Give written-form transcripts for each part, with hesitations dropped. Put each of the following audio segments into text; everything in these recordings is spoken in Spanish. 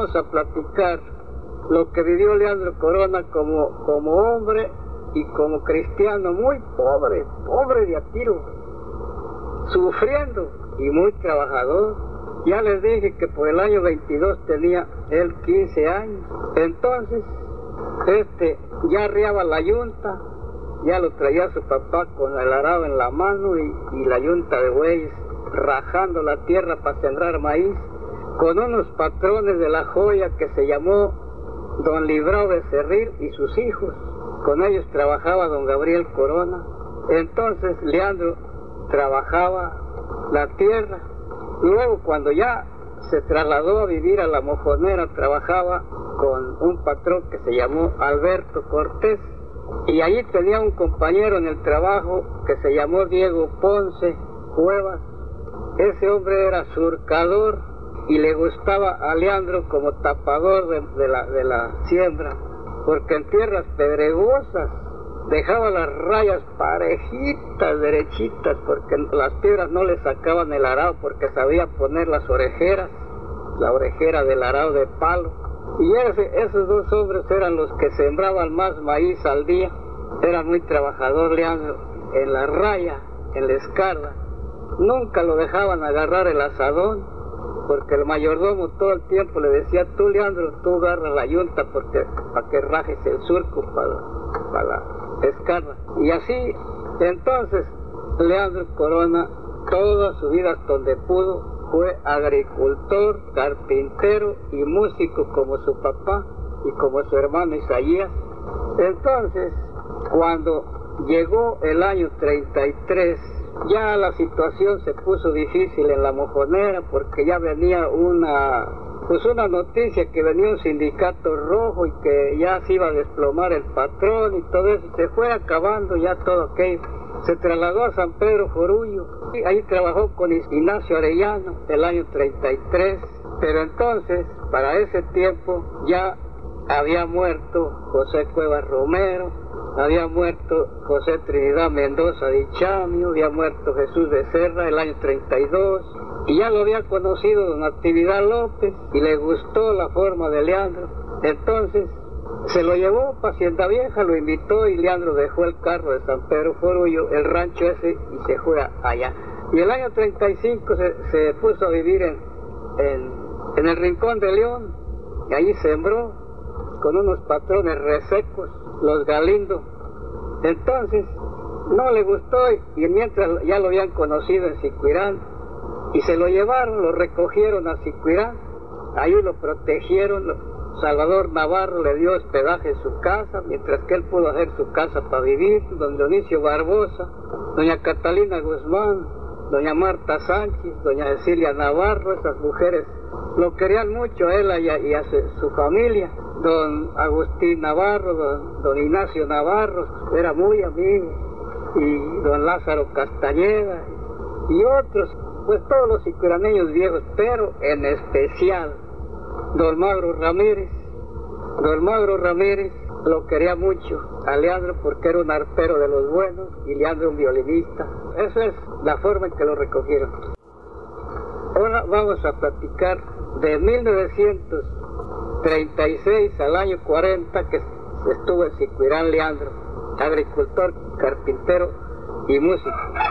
vamos a platicar lo que vivió Leandro Corona como hombre y como cristiano, muy pobre de a tiro, sufriendo y muy trabajador. Ya les dije que por el año 22 tenía él 15 años. Entonces, ya arriaba la yunta, ya lo traía su papá con el arado en la mano y la yunta de bueyes, rajando la tierra para sembrar maíz, con unos patrones de La Joya que se llamó don Librao Becerril y sus hijos. Con ellos trabajaba don Gabriel Corona. Entonces Leandro trabajaba la tierra. Luego, cuando ya se trasladó a vivir a La Mojonera, trabajaba con un patrón que se llamó Alberto Cortés, y allí tenía un compañero en el trabajo que se llamó Diego Ponce Cuevas. Ese hombre era surcador y le gustaba a Leandro como tapador de la siembra, porque en tierras pedregosas dejaba las rayas parejitas, derechitas, porque las piedras no le sacaban el arado, porque sabía poner las orejeras, la orejera del arado de palo. Y esos dos hombres eran los que sembraban más maíz al día. Era muy trabajador Leandro en la raya, en la escarda. Nunca lo dejaban agarrar el asadón, porque el mayordomo todo el tiempo le decía: tú, Leandro, tú agarra la yunta para que rajes el surco para la escarda. Y así, entonces, Leandro Corona, toda su vida hasta donde pudo, fue agricultor, carpintero y músico como su papá y como su hermano Isaías. Entonces, cuando llegó el año 33, ya la situación se puso difícil en La Mojonera, porque ya venía una noticia que venía un sindicato rojo y que ya se iba a desplomar el patrón y todo eso. Se fue acabando ya todo aquello. Se trasladó a San Pedro Jorullo y ahí trabajó con Ignacio Arellano el año 33. Pero entonces, para ese tiempo, ya había muerto José Cuevas Romero, había muerto José Trinidad Mendoza de Ichamio, había muerto Jesús Becerra el año 32, y ya lo había conocido don Natividad López y le gustó la forma de Leandro. Entonces se lo llevó para Hacienda Vieja, lo invitó, y Leandro dejó el carro de San Pedro Jorullo, el rancho ese, y se fue allá. Y el año 35 se puso a vivir en el Rincón de León, y allí sembró con unos patrones resecos, los Galindo. Entonces no le gustó, y mientras ya lo habían conocido en Siquirán, y se lo llevaron, lo recogieron a Siquirán, ahí lo protegieron. Salvador Navarro le dio hospedaje en su casa, mientras que él pudo hacer su casa para vivir. Don Dionisio Barbosa, doña Catalina Guzmán, doña Marta Sánchez, doña Cecilia Navarro, esas mujeres lo querían mucho a él y a su familia. Don Agustín Navarro, don Ignacio Navarro, era muy amigo, y don Lázaro Castañeda, y otros, pues todos los siquiraneños viejos, pero en especial don Magro Ramírez. Don Magro Ramírez lo quería mucho a Leandro porque era un arpero de los buenos y Leandro un violinista. Esa es la forma en que lo recogieron. Ahora vamos a platicar de 1936 al año 40 que estuvo en Siquirán Leandro, agricultor, carpintero y músico.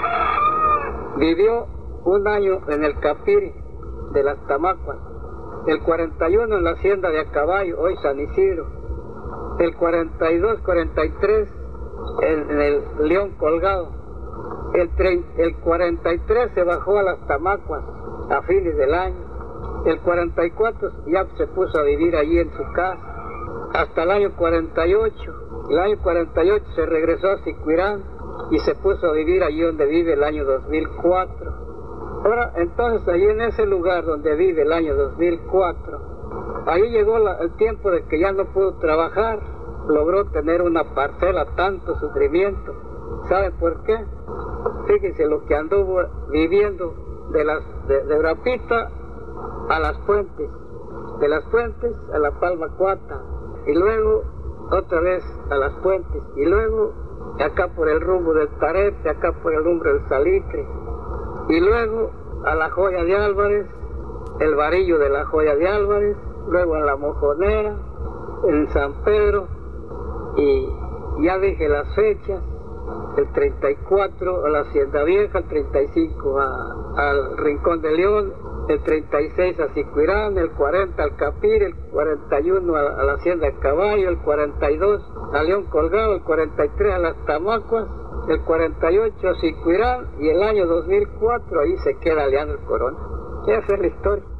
Vivió un año en el Capiri de las Tamacuas, el 41 en la hacienda de Acaballo, hoy San Isidro, el 42, 43 en el León Colgado, el 43 se bajó a las Tamacuas a fines del año, el 44 ya se puso a vivir allí en su casa, hasta el año 48, el año 48 se regresó a Siquirán y se puso a vivir allí donde vive el año 2004. Ahora, entonces, allí en ese lugar donde vive el año 2004, ahí llegó el tiempo de que ya no pudo trabajar, logró tener una parcela, tanto sufrimiento. ¿Sabe por qué? Fíjense lo que anduvo viviendo de Urapita a Las Puentes, de Las Puentes a La Palma Cuata, y luego otra vez a Las Puentes, y luego acá por el rumbo del Tarete, acá por el rumbo del Salitre, y luego a La Joya de Álvarez, el Varillo de la Joya de Álvarez, luego en La Mojonera, en San Pedro, y ya dije las fechas, el 34 a la Hacienda Vieja, el 35 al Rincón de León, el 36 a Sicuirán, el 40 al Capir, el 41 a la Hacienda Caballo, el 42 a León Colgado, el 43 a Las Tamacuas, el 48 a Sicuirán, y el año 2004 ahí se queda Leandro Corona. Esa es la historia.